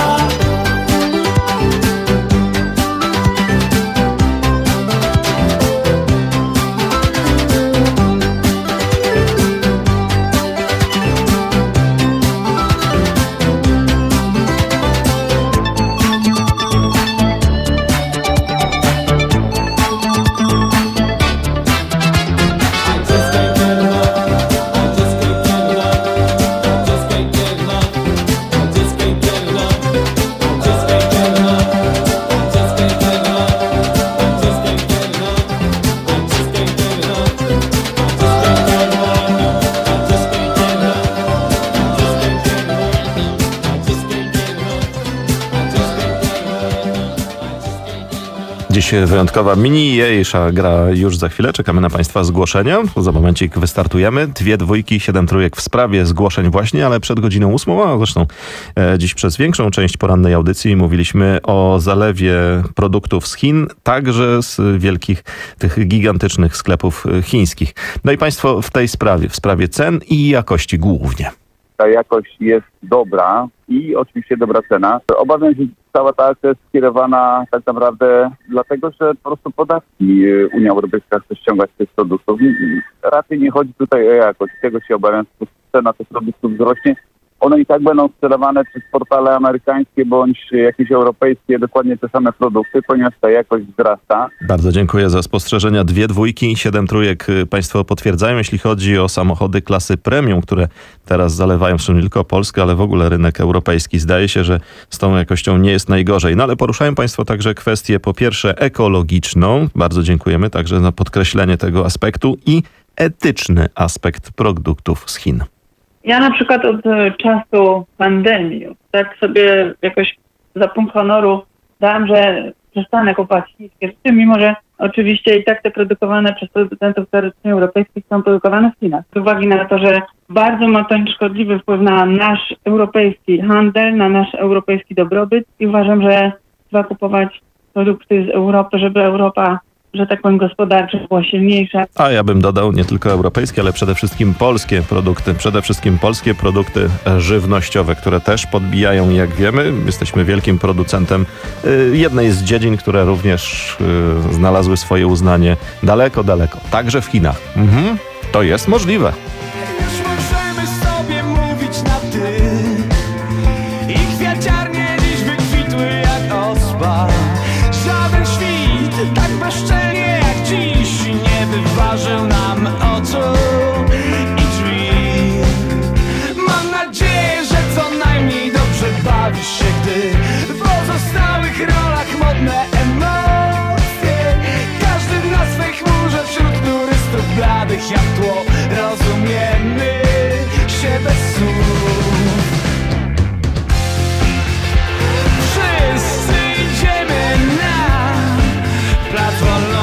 Dziś wyjątkowa mniejsza gra już za chwilę. Czekamy na Państwa zgłoszenia. Za momencik wystartujemy. 2 dwójki, 7 trójek w sprawie zgłoszeń właśnie, ale przed godziną 8, a zresztą dziś przez większą część porannej audycji mówiliśmy o zalewie produktów z Chin, także z wielkich, tych gigantycznych sklepów chińskich. No i Państwo w tej sprawie, w sprawie cen i jakości głównie. Ta jakość jest dobra i oczywiście dobra cena. Obawiam się, że cała ta akcja jest skierowana tak naprawdę dlatego, że po prostu podatki Unia Europejska chce ściągać z tych produktów. Raczej nie chodzi tutaj o jakość. Tego się obawiam, że cena tych produktów wzrośnie. One i tak będą sprzedawane przez portale amerykańskie bądź jakieś europejskie, dokładnie te same produkty, ponieważ ta jakość wzrasta. Bardzo dziękuję za spostrzeżenia. 2 dwójki, 7 trójek Państwo potwierdzają, jeśli chodzi o samochody klasy premium, które teraz zalewają nie tylko Polskę, ale w ogóle rynek europejski. Zdaje się, że z tą jakością nie jest najgorzej. No ale poruszają Państwo także kwestię po pierwsze ekologiczną. Bardzo dziękujemy także za podkreślenie tego aspektu i etyczny aspekt produktów z Chin. Ja na przykład od czasu pandemii tak sobie jakoś za punkt honoru dałam, że przestanę kupować chińskie rzeczy, mimo że oczywiście i tak te produkowane przez producentów teoretycznie europejskich są produkowane w Chinach. Z uwagi na to, że bardzo ma to szkodliwy wpływ na nasz europejski handel, na nasz europejski dobrobyt i uważam, że trzeba kupować produkty z Europy, żeby Europa, że tak powiem, gospodarczo była silniejsza. A ja bym dodał nie tylko europejskie, ale przede wszystkim polskie produkty. Przede wszystkim polskie produkty żywnościowe, które też podbijają, jak wiemy. Jesteśmy wielkim producentem jednej z dziedzin, które również znalazły swoje uznanie daleko, daleko. Także w Chinach. To jest możliwe. Już możemy sobie mówić na ty i kwiaciarnie dziś wykwitły jak ospa. Żaden świt tak bezczelnie jak dziś nie wyważył nam oczu i drzwi. Mam nadzieję, że co najmniej dobrze bawisz się, gdy w pozostałych rolach modne emocje. Każdy na swej chmurze wśród turystów bladych jak tło. Rozumiemy się bez słów. Wszyscy idziemy na plac wolności.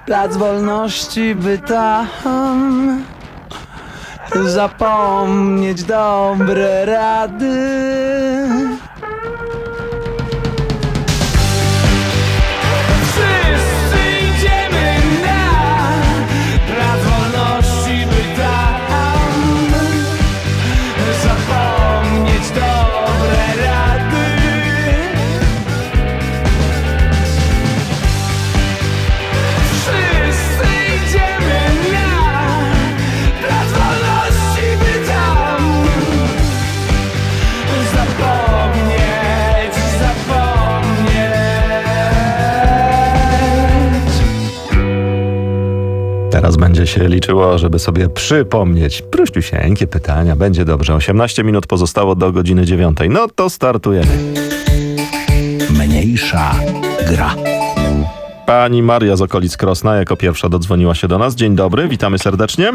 Plac Wolności, by tam zapomnieć dobre rady. Wszyscy idziemy na Plac Wolności, by tam zapomnieć dobre rady. Wszyscy idziemy na Plac Wolności, by tam zapomnieć, Teraz będzie się liczyło, żeby sobie przypomnieć. Prościusieńkie pytania, będzie dobrze. 18 minut pozostało do godziny 9. No to startujemy. Mniejsza gra. Pani Maria z okolic Krosna jako pierwsza dodzwoniła się do nas. Dzień dobry, witamy serdecznie.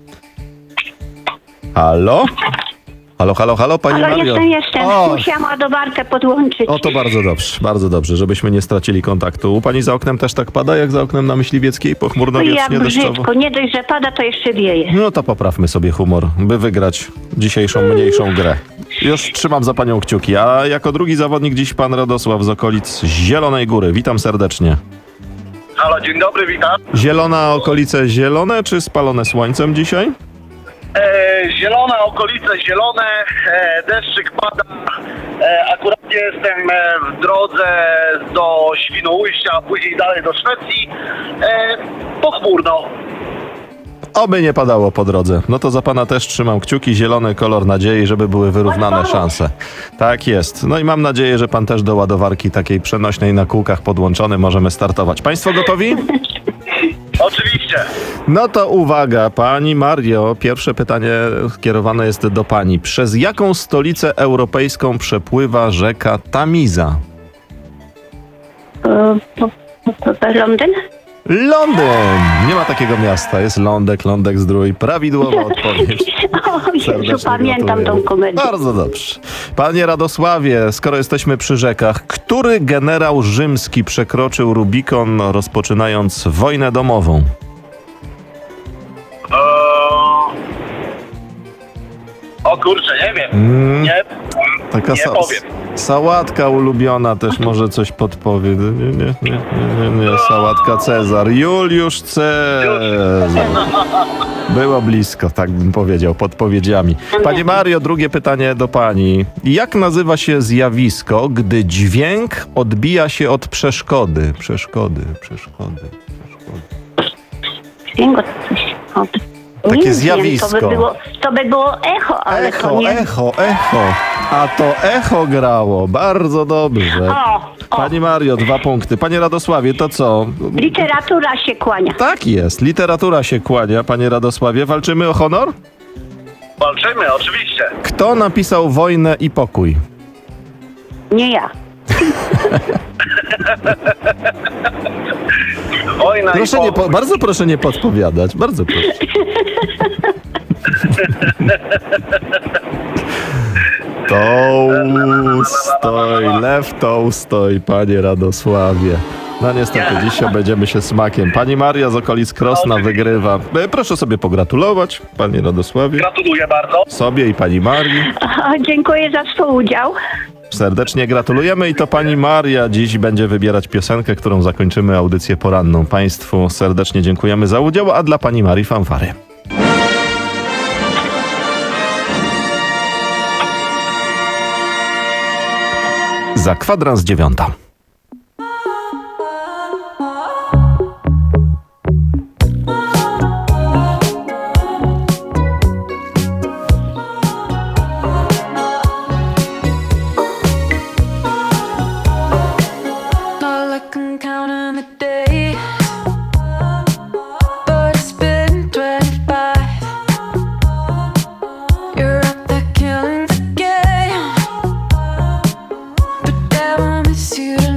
Halo? Halo, pani Halo, Mario. jestem. Musiałam ładowarkę podłączyć. O, to bardzo dobrze, żebyśmy nie stracili kontaktu. U pani za oknem też tak pada, jak za oknem na Myśliwieckiej, pochmurno, wiecznie, deszczowo? Brzydko, nie dość, że pada, to jeszcze wieje. No to poprawmy sobie humor, by wygrać dzisiejszą mniejszą grę. Już trzymam za panią kciuki, a jako drugi zawodnik dziś pan Radosław z okolic Zielonej Góry. Witam serdecznie. Halo, dzień dobry, witam. Zielona, okolice zielone czy spalone słońcem dzisiaj? Zielone, okolice zielone, deszczyk pada. Akurat jestem w drodze do Świnoujścia, a później dalej do Szwecji. Pochmurno. Oby nie padało po drodze. No to za pana też trzymam kciuki. Zielony kolor nadziei, żeby były wyrównane szanse. Tak jest. No i mam nadzieję, że pan też do ładowarki takiej przenośnej na kółkach podłączony. Możemy startować. Państwo gotowi? Oczywiście. No to uwaga, pani Mario. Pierwsze pytanie skierowane jest do pani. Przez jaką stolicę europejską przepływa rzeka Tamiza? Londyn? Londyn! Nie ma takiego miasta. Jest Lądek Zdrój. Prawidłowa odpowiedź. Jezu, pamiętam tą komedię. Bardzo dobrze. Panie Radosławie, skoro jesteśmy przy rzekach, który generał rzymski przekroczył Rubikon, rozpoczynając wojnę domową? O kurczę, nie wiem. Nie Taka powiem. Sałatka ulubiona też może coś podpowie. Nie. Sałatka Cezar. Juliusz Cezar. Było blisko, tak bym powiedział, podpowiedziami. Pani Mario, drugie pytanie do pani. Jak nazywa się zjawisko, gdy dźwięk odbija się od przeszkody? Przeszkody. Dźwięk od przeszkody. Takie zjawisko. To by było echo, ale to nie... Echo. A to echo grało. Bardzo dobrze. Pani Mario, 2 punkty. Panie Radosławie, to co? Literatura się kłania. Tak jest. Literatura się kłania, panie Radosławie. Walczymy o honor? Walczymy, oczywiście. Kto napisał Wojnę i pokój? Nie ja. Wojna Proszę i pokój. bardzo proszę nie podpowiadać. Bardzo proszę. Lew Tolstoj, panie Radosławie. No niestety, dzisiaj będziemy się smakiem. Pani Maria z okolic Krosna wygrywa. Proszę sobie pogratulować, panie Radosławie. Gratuluję bardzo. Sobie i pani Marii. Dziękuję za współudział. Serdecznie gratulujemy i to pani Maria dziś będzie wybierać piosenkę, którą zakończymy audycję poranną. Państwu serdecznie dziękujemy za udział, a dla pani Marii fanfary. Za 9:15. You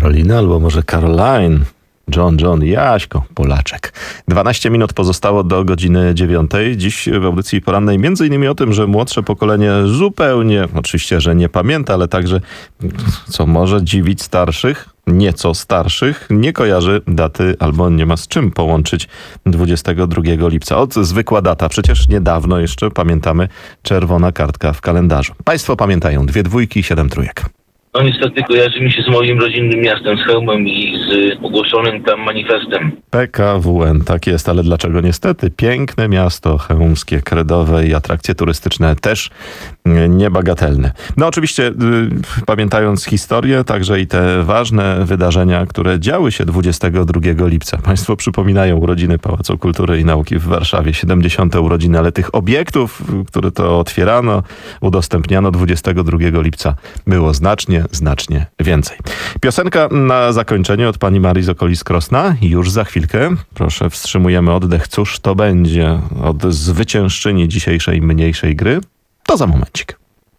Karolina albo może Caroline. John, Jaśko, Polaczek. 12 minut pozostało do godziny 9. Dziś w audycji porannej między innymi o tym, że młodsze pokolenie zupełnie, oczywiście, że nie pamięta, ale także, co może dziwić starszych, nieco starszych, nie kojarzy daty albo nie ma z czym połączyć 22 lipca. Zwykła data, przecież niedawno jeszcze, pamiętamy, czerwona kartka w kalendarzu. Państwo pamiętają 2 dwójki, 7 trójek. No niestety kojarzy mi się z moim rodzinnym miastem, z Chełmem i z ogłoszonym tam manifestem. PKWN, tak jest, ale dlaczego niestety? Piękne miasto chełmskie, kredowe i atrakcje turystyczne też niebagatelne. No oczywiście pamiętając historię, także i te ważne wydarzenia, które działy się 22 lipca. Państwo przypominają urodziny Pałacu Kultury i Nauki w Warszawie, 70. urodziny, ale tych obiektów, które to otwierano, udostępniano 22 lipca było znacznie więcej. Piosenka na zakończenie od pani Marii z okolic Krosna. Już za chwilkę. Proszę, wstrzymujemy oddech. Cóż to będzie od zwyciężczyni dzisiejszej mniejszej gry? To za momencik.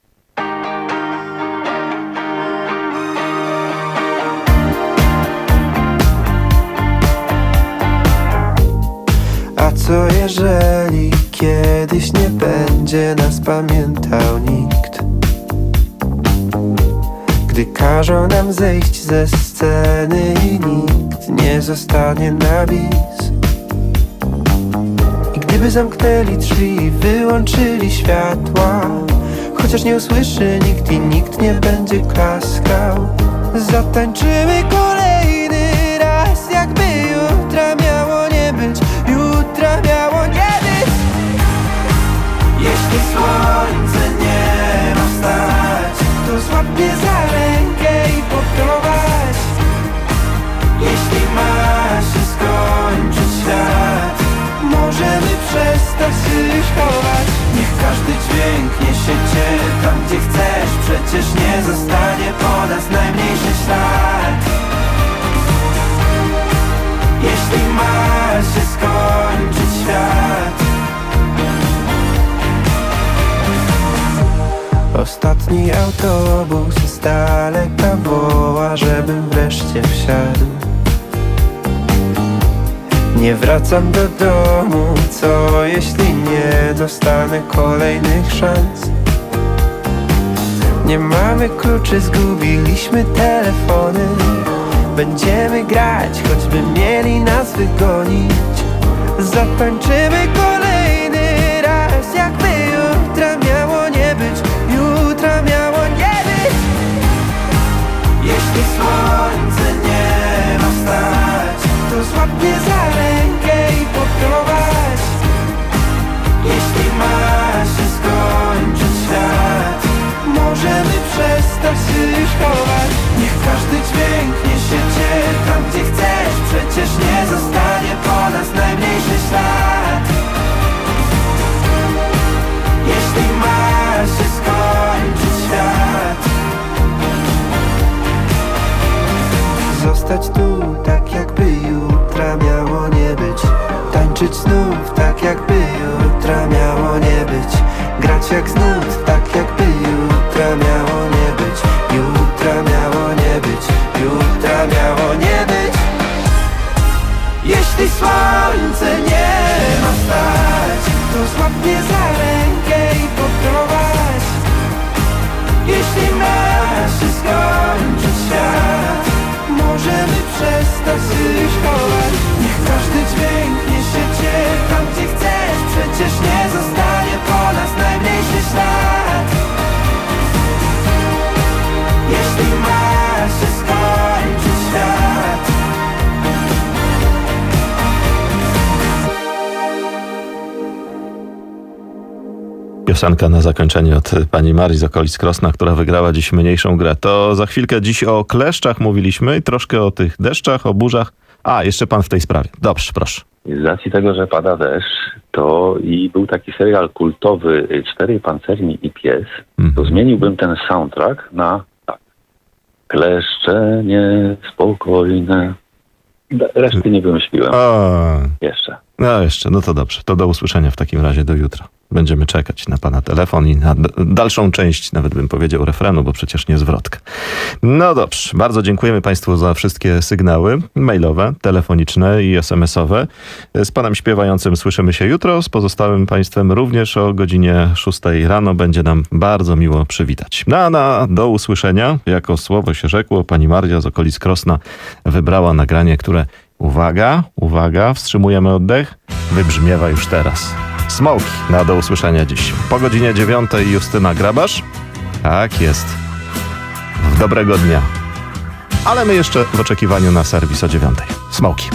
A co jeżeli kiedyś nie będzie nas pamiętał nikt? Gdy każą nam zejść ze sceny i nikt nie zostanie na bis. I gdyby zamknęli drzwi i wyłączyli światła, chociaż nie usłyszy nikt i nikt nie będzie klaskał, zatańczymy kolejny raz, jakby jutra miało nie być, jutra miało nie być. Jeśli słońce nie ma wstać, to złap mnie za rękę i poprowadź. Jeśli ma się skończyć świat, możemy przestać się już chować. Niech każdy dźwięk niesiecie tam, gdzie chcesz, przecież nie zostanie po nas najmniejszy ślad. Jeśli ma się skończyć świat. Ostatni autobus z daleka woła, żebym wreszcie wsiadł. Nie wracam do domu, co jeśli nie dostanę kolejnych szans? Nie mamy kluczy, zgubiliśmy telefony. Będziemy grać, choćby mieli nas wygonić. Zatańczymy kolejny raz, jakby jutra miało nie być, jutra miało nie być. Jeśli słońce nie ma wstać, to złap mnie za rękę i poprowadź. Jeśli ma się skończyć świat, możemy przestać się już chować. Niech każdy dźwięk niesiecie tam, gdzie chcesz, przecież nie zostanie po nas najmniejszy ślad. Jeśli ma się skończyć świat, zostać tu tak jakby jutra miało nie być. Tańczyć znów tak jakby jutra miało nie być. Grać jak znów tak jakby jutra miało nie być. Jutra miało nie być, jutra miało nie być. Jeśli słońce nie ma wstać, to złap mnie za rękę i poprowadź. Jeśli ma się skończyć świat, możemy przestać się już chować. Niech każdy dźwięk niesiecie tam, gdzie chcesz, przecież nie zostanie po nas najmniejszy ślad. Jeśli ma się skończyć świat. Piosenka na zakończenie od pani Marii z okolic Krosna, która wygrała dziś mniejszą grę. To za chwilkę dziś o kleszczach mówiliśmy i troszkę o tych deszczach, o burzach. A, jeszcze pan w tej sprawie. Dobrze, proszę. Z racji tego, że pada deszcz, to i był taki serial kultowy 4 pancerni i pies, to zmieniłbym ten soundtrack na tak. Kleszcze niespokojne. Reszty nie wymyśliłem. Jeszcze. No jeszcze, no to dobrze. To do usłyszenia w takim razie, do jutra. Będziemy czekać na pana telefon i na dalszą część, nawet bym powiedział, refrenu, bo przecież nie zwrotka. No dobrze, bardzo dziękujemy państwu za wszystkie sygnały mailowe, telefoniczne i SMS-owe. Z panem śpiewającym słyszymy się jutro, z pozostałym państwem również o godzinie 6 rano. Będzie nam bardzo miło przywitać. Do usłyszenia. Jako słowo się rzekło, pani Maria z okolic Krosna wybrała nagranie, które, uwaga, wstrzymujemy oddech, wybrzmiewa już teraz. Smoki do usłyszenia dziś. Po godzinie 9 Justyna Grabasz. Tak jest. W dobrego dnia. Ale my jeszcze w oczekiwaniu na serwis o 9. Smoki.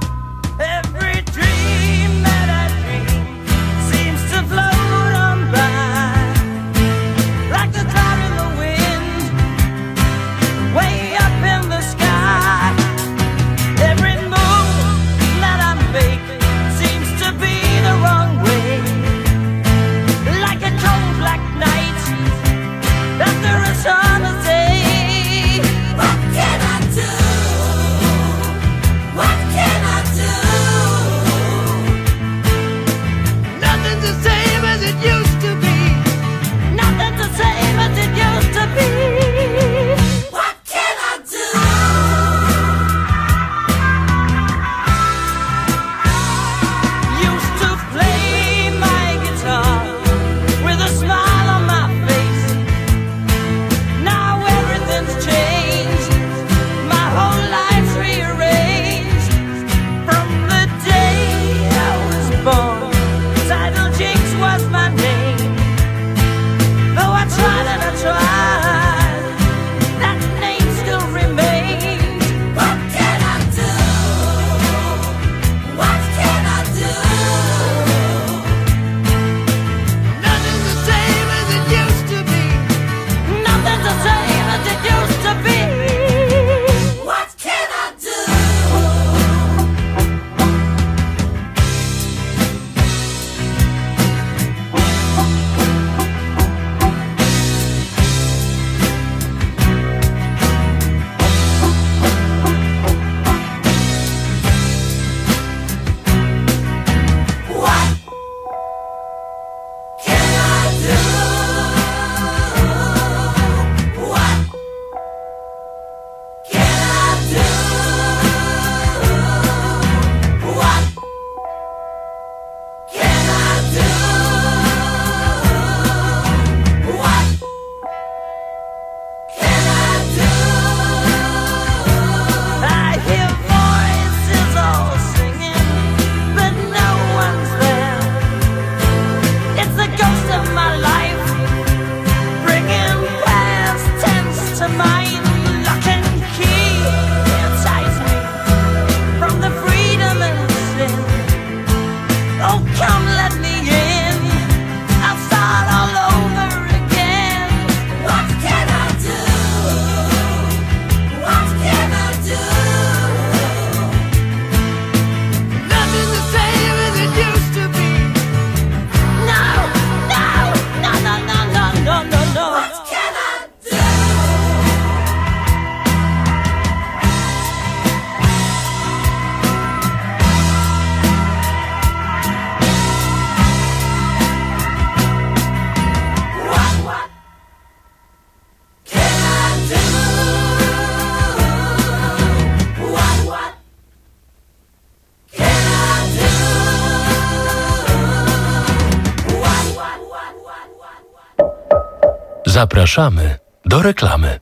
Zapraszamy do reklamy.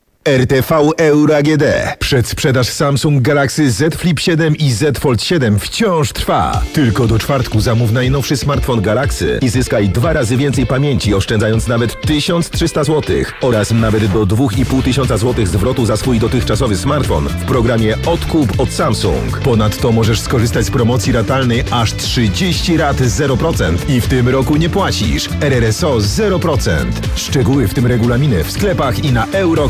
RTV Euro AGD. Przedsprzedaż Samsung Galaxy Z Flip 7 i Z Fold 7 wciąż trwa. Tylko do czwartku zamów najnowszy smartfon Galaxy i zyskaj 2 razy więcej pamięci, oszczędzając nawet 1300 zł oraz nawet do 2500 zł zwrotu za swój dotychczasowy smartfon w programie Odkup od Samsung. Ponadto możesz skorzystać z promocji ratalnej aż 30 rat 0% i w tym roku nie płacisz. RRSO 0%. Szczegóły w tym regulaminie w sklepach i na euro.com.pl.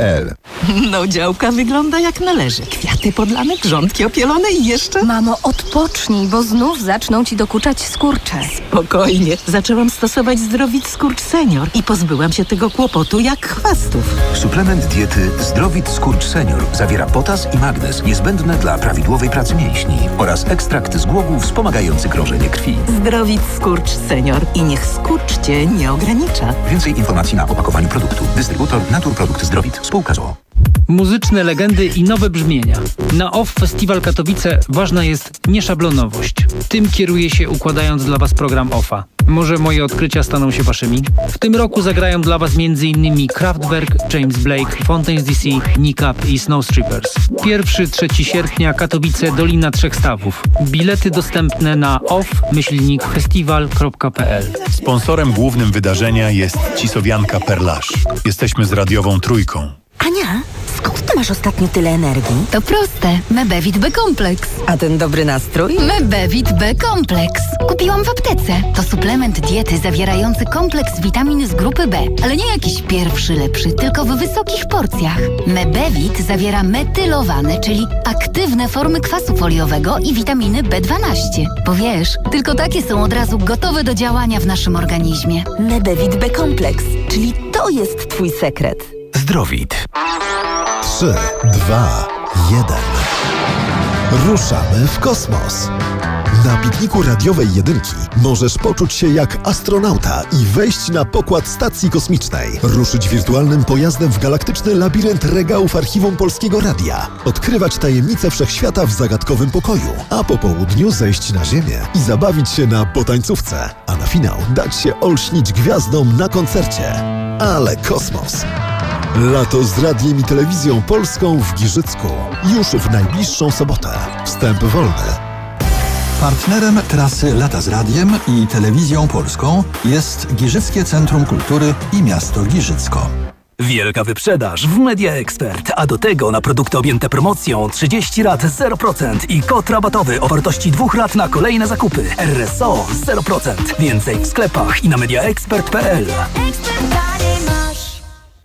media-expert.pl. No, działka wygląda jak należy. Kwiaty podlane, grządki opielone i jeszcze... Mamo, odpocznij, bo znów zaczną ci dokuczać skurcze. Spokojnie. Zaczęłam stosować Zdrowit Skurcz Senior i pozbyłam się tego kłopotu jak chwastów. Suplement diety Zdrowit Skurcz Senior zawiera potas i magnez niezbędne dla prawidłowej pracy mięśni oraz ekstrakt z głogów wspomagający krążenie krwi. Zdrowit Skurcz Senior i niech skurcz cię nie ogranicza. Więcej informacji na opakowaniu produktu. Dystrybutor Naturprodukt Zdrowit. Spółka z o.o. Muzyczne legendy i nowe brzmienia. Na OFF Festiwal Katowice ważna jest nieszablonowość. Tym kieruję się, układając dla Was program OFFA. Może moje odkrycia staną się Waszymi? W tym roku zagrają dla Was m.in. Kraftwerk, James Blake, Fontaines DC, Nick Up i Snowstrippers. 1-3 sierpnia Katowice, Dolina Trzech Stawów. Bilety dostępne na off-festiwal.pl. Sponsorem głównym wydarzenia jest Cisowianka Perlaż. Jesteśmy z radiową Trójką. Ania, skąd ty masz ostatnio tyle energii? To proste. Mebevit B-Kompleks. A ten dobry nastrój? Mebevit B-Kompleks. Kupiłam w aptece. To suplement diety zawierający kompleks witamin z grupy B. Ale nie jakiś pierwszy lepszy, tylko w wysokich porcjach. Mebevit zawiera metylowane, czyli aktywne formy kwasu foliowego i witaminy B12. Bo wiesz, tylko takie są od razu gotowe do działania w naszym organizmie. Mebevit B-Kompleks, czyli to jest twój sekret. Zdrowit. 3, 2, 1. Ruszamy w kosmos. Na pikniku radiowej jedynki możesz poczuć się jak astronauta i wejść na pokład stacji kosmicznej. Ruszyć wirtualnym pojazdem w galaktyczny labirynt regałów archiwum Polskiego Radia. Odkrywać tajemnice wszechświata w zagadkowym pokoju. A po południu zejść na ziemię i zabawić się na potańcówce. A na finał dać się olśnić gwiazdom na koncercie. Ale kosmos. Lato z radiem i telewizją polską w Giżycku. Już w najbliższą sobotę. Wstęp wolny. Partnerem trasy Lata z Radiem i Telewizją Polską jest Giżyckie Centrum Kultury i miasto Giżycko. Wielka wyprzedaż w Media Expert, a do tego na produkty objęte promocją 30 rat 0% i kod rabatowy o wartości 2 rat na kolejne zakupy. RSO 0%. Więcej w sklepach i na mediaexpert.pl.